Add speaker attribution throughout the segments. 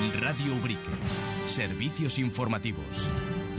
Speaker 1: Radio Ubrique. Servicios informativos.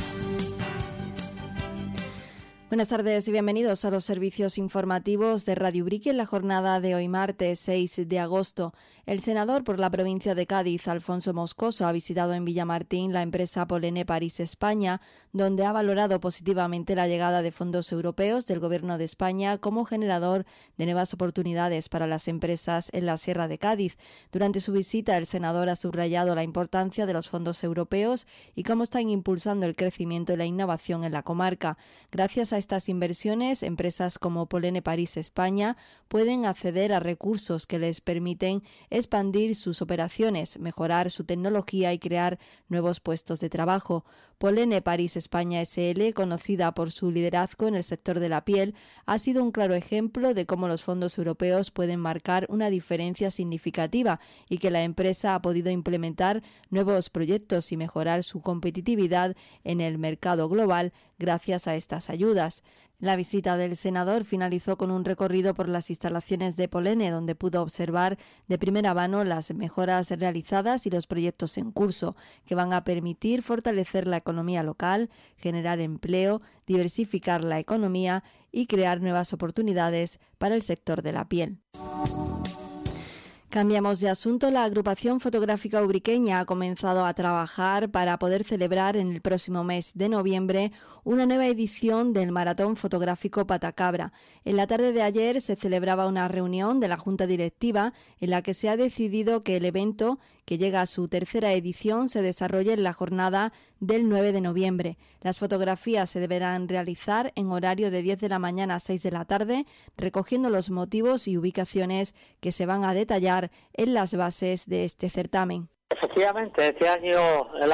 Speaker 2: Buenas tardes y bienvenidos a los servicios informativos de Radio Ubrique en la jornada de hoy martes 6 de agosto. El senador por la provincia de Cádiz, Alfonso Moscoso, ha visitado en Villamartín la empresa Polene París España, donde ha valorado positivamente la llegada de fondos europeos del Gobierno de España como generador de nuevas oportunidades para las empresas en la Sierra de Cádiz. Durante su visita, el senador ha subrayado la importancia de los fondos europeos y cómo están impulsando el crecimiento y la innovación en la comarca. Gracias a estas inversiones, empresas como Polene París España pueden acceder a recursos que les permiten expandir sus operaciones, mejorar su tecnología y crear nuevos puestos de trabajo. Polene París España SL, conocida por su liderazgo en el sector de la piel, ha sido un claro ejemplo de cómo los fondos europeos pueden marcar una diferencia significativa y que la empresa ha podido implementar nuevos proyectos y mejorar su competitividad en el mercado global gracias a estas ayudas. La visita del senador finalizó con un recorrido por las instalaciones de Polene, donde pudo observar de primera mano las mejoras realizadas y los proyectos en curso, que van a permitir fortalecer la economía local, generar empleo, diversificar la economía y crear nuevas oportunidades para el sector de la piel. Cambiamos de asunto. La agrupación fotográfica ubriqueña ha comenzado a trabajar para poder celebrar en el próximo mes de noviembre una nueva edición del Maratón Fotográfico Patacabra. En la tarde de ayer se celebraba una reunión de la Junta Directiva en la que se ha decidido que el evento, que llega a su tercera edición, se desarrolle en la jornada del 9 de noviembre. Las fotografías se deberán realizar en horario de 10 de la mañana a 6 de la tarde, recogiendo los motivos y ubicaciones que se van a detallar en las bases de este certamen.
Speaker 3: Efectivamente, este año, el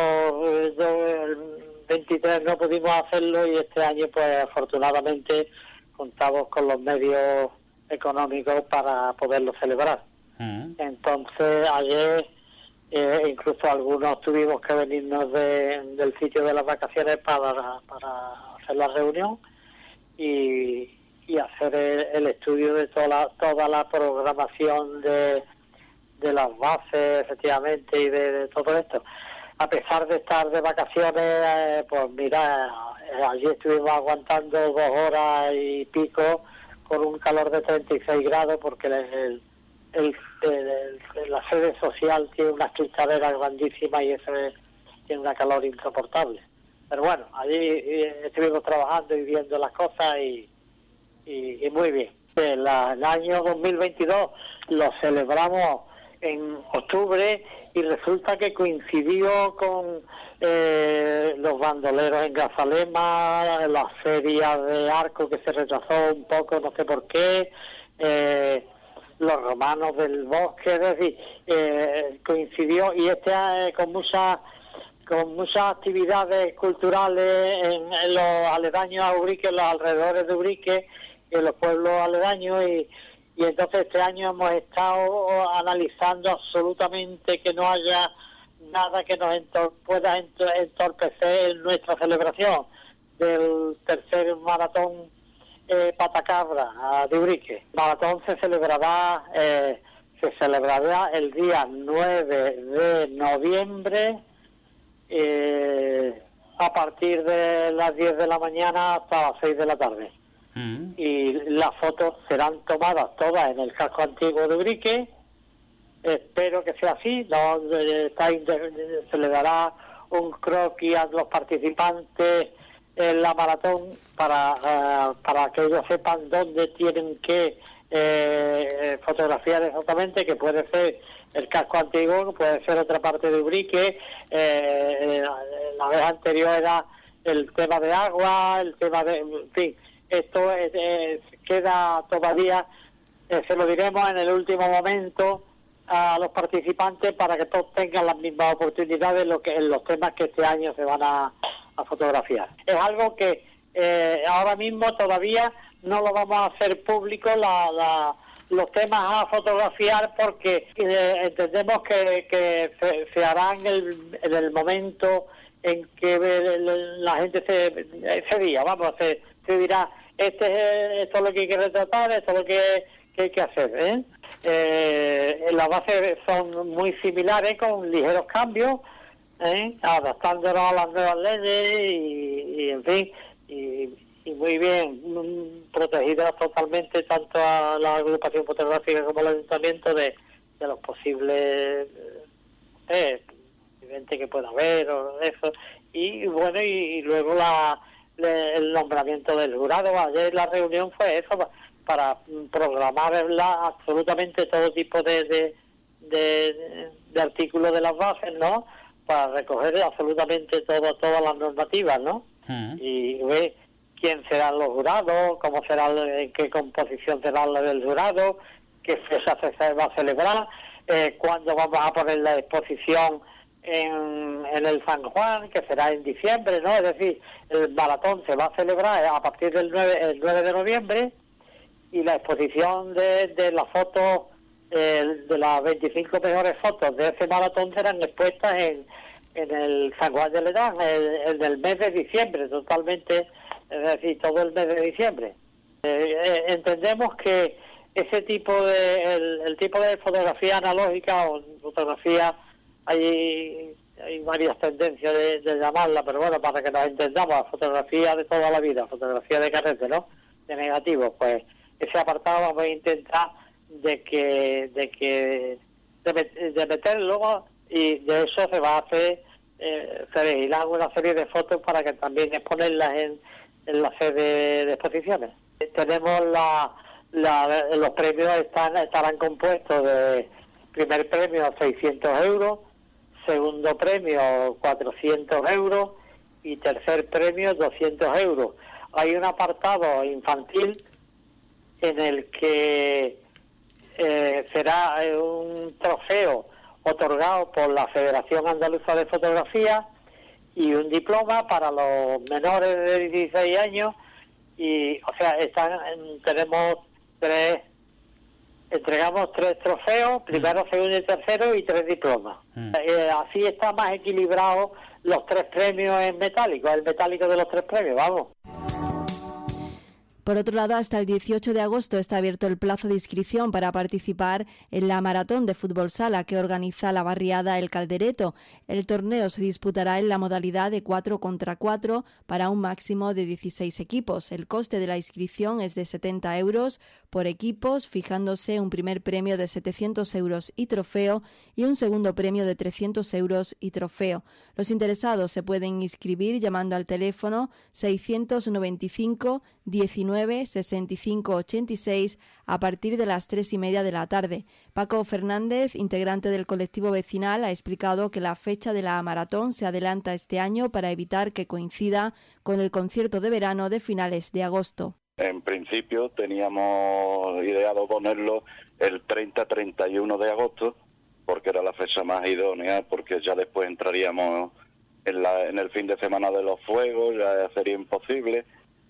Speaker 3: 23 no pudimos hacerlo y este año pues afortunadamente contamos con los medios económicos para poderlo celebrar. Entonces ayer incluso algunos tuvimos que venirnos del sitio de las vacaciones para hacer la reunión y hacer el estudio de toda la programación de las bases, efectivamente, y de todo esto. A pesar de estar de vacaciones, pues mira, allí estuvimos aguantando 2 horas y pico con un calor de 36 grados porque la sede social tiene unas cristaleras grandísimas y eso tiene una calor insoportable. Pero bueno, allí estuvimos trabajando y viendo las cosas y muy bien. El año 2022 lo celebramos en octubre y resulta que coincidió con los bandoleros en Grazalema, la feria de Arco que se retrasó un poco, no sé por qué, los romanos del bosque, es decir, coincidió y con muchas actividades culturales en los aledaños a Ubrique, en los alrededores de Ubrique, en los pueblos aledaños y entonces este año hemos estado analizando absolutamente que no haya nada que nos pueda entorpecer nuestra celebración del tercer maratón Patacabra de Ubrique. El maratón se celebrará el día 9 de noviembre a partir de las 10 de la mañana hasta las 6 de la tarde. Y las fotos serán tomadas todas en el casco antiguo de Ubrique. Espero que sea así. Se le dará un croquis a los participantes en la maratón para que ellos sepan dónde tienen que fotografiar exactamente, que puede ser el casco antiguo, puede ser otra parte de Ubrique. La vez anterior era el tema de agua, el tema de... En fin, esto queda todavía, se lo diremos en el último momento a los participantes para que todos tengan las mismas oportunidades en los temas que este año se van a fotografiar. Es algo que ahora mismo todavía no lo vamos a hacer público, los temas a fotografiar, porque entendemos que se harán en el momento en que la gente ese día, se dirá, esto es lo que hay que retratar, esto es lo que ¿qué hay que hacer? Las bases son muy similares, con ligeros cambios, adaptándonos a las nuevas leyes y en fin, y muy bien protegidas totalmente tanto a la agrupación fotográfica como al ayuntamiento de los posibles accidentes que pueda haber o eso. Y bueno, y luego el nombramiento del jurado. Ayer la reunión fue eso, para programar absolutamente todo tipo de artículos de las bases, ¿no? Para recoger absolutamente todas las normativas, ¿no? Y ver quién serán los jurados, cómo será, en qué composición será la del jurado, qué fecha se va a celebrar, cuándo vamos a poner la exposición en el San Juan, que será en diciembre, ¿no? Es decir, el maratón se va a celebrar a partir del 9 de noviembre, y la exposición de las fotos, de las 25 mejores fotos de ese maratón serán expuestas en el San Juan de Ledán, en el mes de diciembre, totalmente, es decir, todo el mes de diciembre. Entendemos que ese tipo el tipo de fotografía analógica o fotografía, hay varias tendencias de llamarla, pero bueno, para que nos entendamos, la fotografía de toda la vida, fotografía de carrete, ¿no? De negativos, pues ese apartado vamos a intentar de meterlo, y de eso se va a hacer, se elegirán una serie de fotos para que también exponerlas en la sede de exposiciones. Tenemos los premios estarán compuestos de primer premio 600 euros, segundo premio 400 euros y tercer premio 200 euros. Hay un apartado infantil en el que será un trofeo otorgado por la Federación Andaluza de Fotografía y un diploma para los menores de 16 años, y o sea, entregamos 3 trofeos, primero, segundo y tercero, y 3 diplomas. Así está más equilibrado los 3 premios en metálico, el metálico de los 3 premios, vamos.
Speaker 2: Por otro lado, hasta el 18 de agosto está abierto el plazo de inscripción para participar en la maratón de fútbol sala que organiza la barriada El Caldereto. El torneo se disputará en la modalidad de 4 contra 4 para un máximo de 16 equipos. El coste de la inscripción es de 70 euros por equipos, fijándose un primer premio de 700 euros y trofeo y un segundo premio de 300 euros y trofeo. Los interesados se pueden inscribir llamando al teléfono 695 19 65 86 a partir de las 3:30 de la tarde. Paco Fernández, integrante del colectivo vecinal, ha explicado que la fecha de la maratón se adelanta este año para evitar que coincida con el concierto de verano de finales de agosto.
Speaker 4: En principio teníamos ideado ponerlo el 30-31 de agosto, porque era la fecha más idónea, porque ya después entraríamos en el fin de semana de los fuegos, ya sería imposible.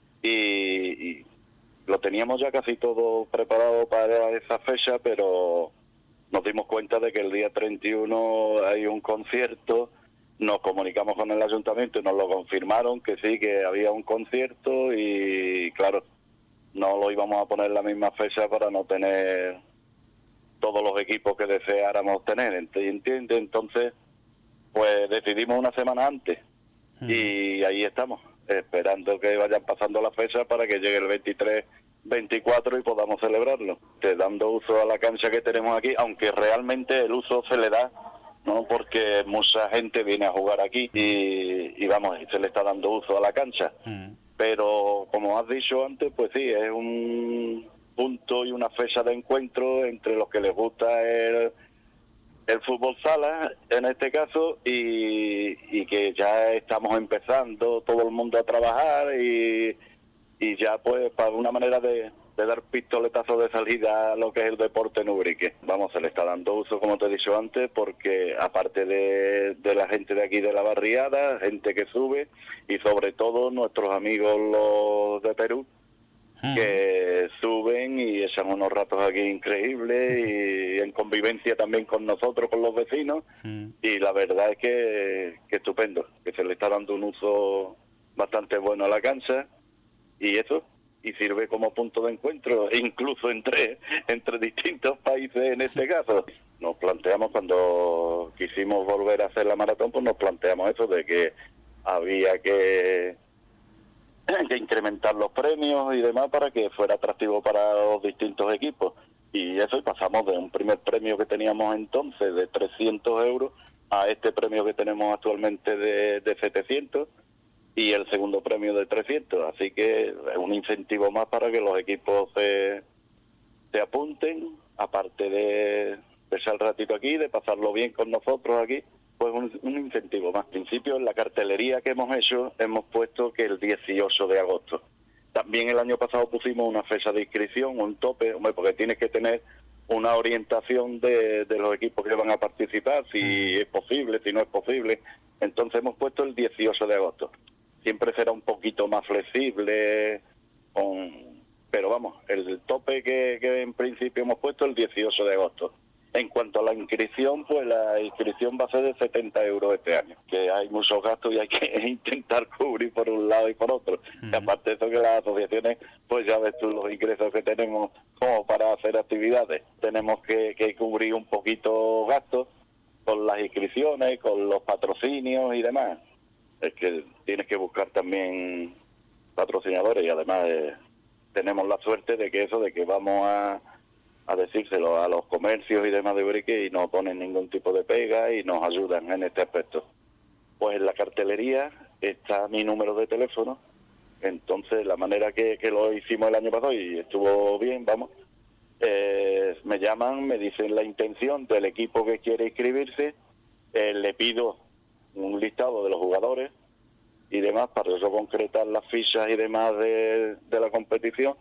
Speaker 4: Y lo teníamos ya casi todo preparado para esa fecha, pero nos dimos cuenta de que el día 31 hay un concierto. Nos comunicamos con el ayuntamiento y nos lo confirmaron, que sí, que había un concierto, y claro, no lo íbamos a poner la misma fecha para no tener todos los equipos que deseáramos tener, ¿entiendes? Entonces, pues decidimos una semana antes, y ahí estamos, esperando que vayan pasando las fechas para que llegue el 23, 24 y podamos celebrarlo, dando uso a la cancha que tenemos aquí, aunque realmente el uso se le da, ¿no? Porque mucha gente viene a jugar aquí y vamos, se le está dando uso a la cancha. Pero como has dicho antes, pues sí, es un punto y una fecha de encuentro entre los que les gusta el fútbol sala, en este caso, y que ya estamos empezando todo el mundo a trabajar y ya pues para una manera de dar pistoletazo de salida a lo que es el deporte en Ubrique. Vamos, se le está dando uso, como te he dicho antes, porque aparte de la gente de aquí de la barriada, gente que sube, y sobre todo nuestros amigos los de Perú, que suben y echan unos ratos aquí increíbles, y en convivencia también con nosotros, con los vecinos, y la verdad es que estupendo, que se le está dando un uso bastante bueno a la cancha, y eso, y sirve como punto de encuentro, incluso entre distintos países en este caso. Nos planteamos, cuando quisimos volver a hacer la maratón, pues nos planteamos eso de que había que incrementar los premios y demás para que fuera atractivo para los distintos equipos. Y eso, y pasamos de un primer premio que teníamos entonces de 300 euros a este premio que tenemos actualmente de 700 y el segundo premio de 300. Así que es un incentivo más para que los equipos se apunten, aparte de echar el ratito aquí, de pasarlo bien con nosotros aquí, pues un incentivo más. Al principio, en la cartelería que hemos hecho, hemos puesto que el 18 de agosto. También el año pasado pusimos una fecha de inscripción, un tope, porque tienes que tener una orientación de los equipos que van a participar, si es posible, si no es posible. Entonces hemos puesto el 18 de agosto. Siempre será un poquito más flexible, pero vamos, el tope que en principio hemos puesto el 18 de agosto. En cuanto a la inscripción, pues la inscripción va a ser de 70 euros este año, que hay muchos gastos y hay que intentar cubrir por un lado y por otro. Y aparte de eso, que las asociaciones, pues ya ves tú los ingresos que tenemos como para hacer actividades. Tenemos que cubrir un poquito gastos con las inscripciones, con los patrocinios y demás. Es que tienes que buscar también patrocinadores, y además tenemos la suerte de que vamos a decírselo a los comercios y demás de Ubrique y no ponen ningún tipo de pega y nos ayudan en este aspecto. Pues en la cartelería está mi número de teléfono, entonces la manera que lo hicimos el año pasado y estuvo bien, vamos, me llaman, me dicen la intención del equipo que quiere inscribirse, le pido un listado de los jugadores y demás para eso concretar las fichas y demás de la competición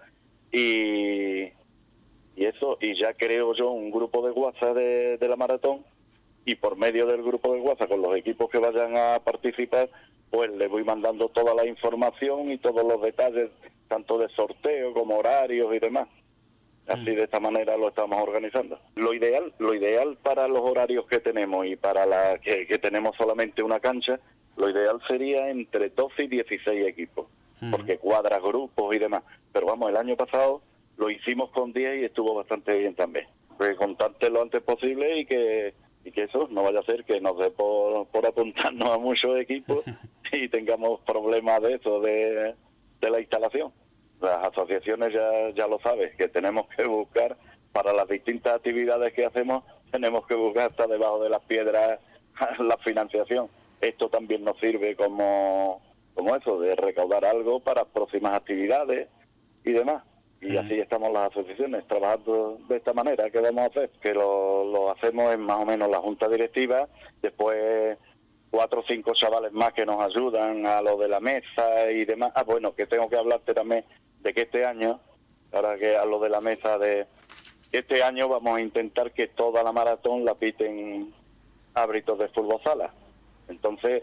Speaker 4: y eso, y ya creo yo un grupo de WhatsApp de la maratón, y por medio del grupo de WhatsApp con los equipos que vayan a participar, pues les voy mandando toda la información y todos los detalles, tanto de sorteo como horarios y demás. Así de esta manera lo estamos organizando. Lo ideal para los horarios que tenemos y para que tenemos solamente una cancha, lo ideal sería entre 12 y 16 equipos, porque cuadras grupos y demás. Pero vamos, el año pasado lo hicimos con 10 y estuvo bastante bien también. Pues contarte lo antes posible y que eso no vaya a ser que nos dé por apuntarnos a muchos equipos y tengamos problemas de eso, de la instalación. Las asociaciones ya lo sabes, que tenemos que buscar para las distintas actividades que hacemos, tenemos que buscar hasta debajo de las piedras la financiación. Esto también nos sirve como eso, de recaudar algo para próximas actividades y demás. Y así estamos las asociaciones, trabajando de esta manera. ¿Qué vamos a hacer? Que lo hacemos en más o menos la junta directiva, después 4 o 5 chavales más que nos ayudan a lo de la mesa y demás. Bueno, que tengo que hablarte también de que este año, ahora que a lo de la mesa, de este año vamos a intentar que toda la maratón la piten árbitros de fútbol sala. Entonces,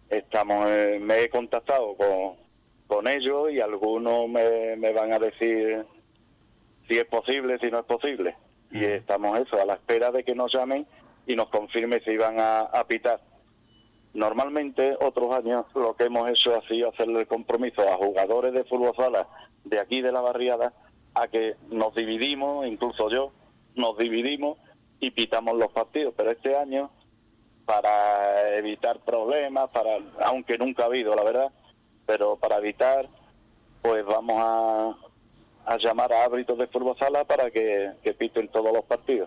Speaker 4: me he contactado con ellos y algunos me van a decir si es posible, si no es posible. Y estamos a la espera de que nos llamen y nos confirmen si van a pitar. Normalmente, otros años, lo que hemos hecho ha sido hacerle el compromiso a jugadores de fútbol sala de aquí de la barriada a que nos dividimos, incluso yo, nos dividimos y pitamos los partidos. Pero este año, para evitar problemas, aunque nunca ha habido, la verdad, pero para evitar, pues vamos a llamar a árbitros de fútbol sala para que piten todos los partidos.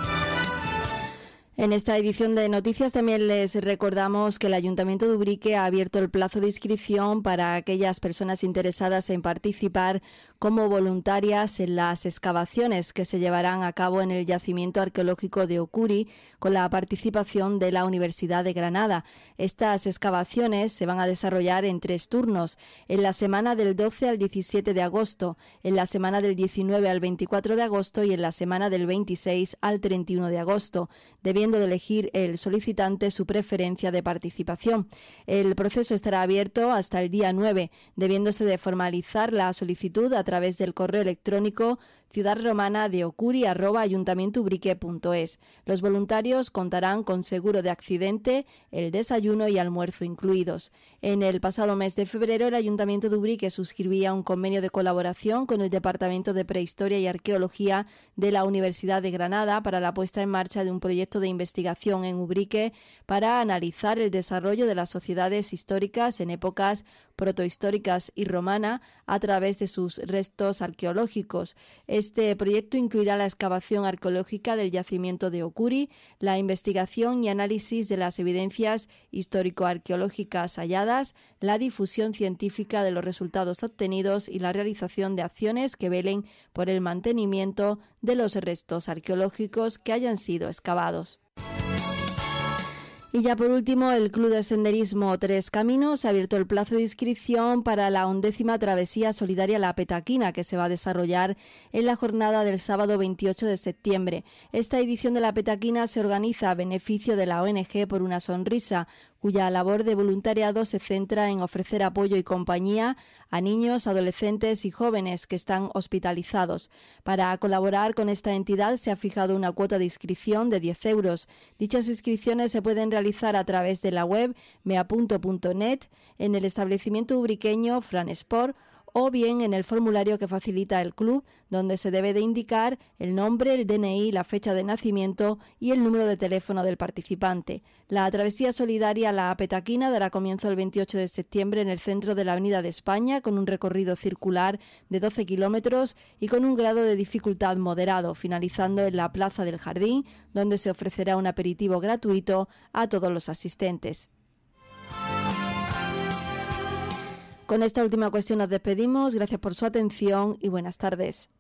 Speaker 2: En esta edición de Noticias también les recordamos que el Ayuntamiento de Ubrique ha abierto el plazo de inscripción para aquellas personas interesadas en participar como voluntarias en las excavaciones que se llevarán a cabo en el yacimiento arqueológico de Ocuri con la participación de la Universidad de Granada. Estas excavaciones se van a desarrollar en 3 turnos, en la semana del 12 al 17 de agosto, en la semana del 19 al 24 de agosto y en la semana del 26 al 31 de agosto, debiendo de elegir el solicitante su preferencia de participación. El proceso estará abierto hasta el día 9, debiéndose de formalizar la solicitud a través del correo electrónico ciudadromana@ayuntamientoubrique.es. Los voluntarios contarán con seguro de accidente, el desayuno y almuerzo incluidos. En el pasado mes de febrero, el Ayuntamiento de Ubrique suscribía un convenio de colaboración con el Departamento de Prehistoria y Arqueología de la Universidad de Granada para la puesta en marcha de un proyecto de investigación en Ubrique para analizar el desarrollo de las sociedades históricas en épocas protohistóricas y romana a través de sus restos arqueológicos. Este proyecto incluirá la excavación arqueológica del yacimiento de Ocuri, la investigación y análisis de las evidencias histórico-arqueológicas halladas, la difusión científica de los resultados obtenidos y la realización de acciones que velen por el mantenimiento de los restos arqueológicos que hayan sido excavados. Y ya por último, el Club de Senderismo Tres Caminos ha abierto el plazo de inscripción para la 11ª Travesía Solidaria La Petaquina, que se va a desarrollar en la jornada del sábado 28 de septiembre. Esta edición de La Petaquina se organiza a beneficio de la ONG Por una Sonrisa, cuya labor de voluntariado se centra en ofrecer apoyo y compañía a niños, adolescentes y jóvenes que están hospitalizados. Para colaborar con esta entidad se ha fijado una cuota de inscripción de 10 euros. Dichas inscripciones se pueden realizar a través de la web meapunto.net, en el establecimiento ubriqueño Franesport o bien en el formulario que facilita el club, donde se debe de indicar el nombre, el DNI, la fecha de nacimiento y el número de teléfono del participante. La travesía solidaria La Petaquina dará comienzo el 28 de septiembre en el centro de la Avenida de España, con un recorrido circular de 12 kilómetros y con un grado de dificultad moderado, finalizando en la Plaza del Jardín, donde se ofrecerá un aperitivo gratuito a todos los asistentes. Con esta última cuestión nos despedimos. Gracias por su atención y buenas tardes.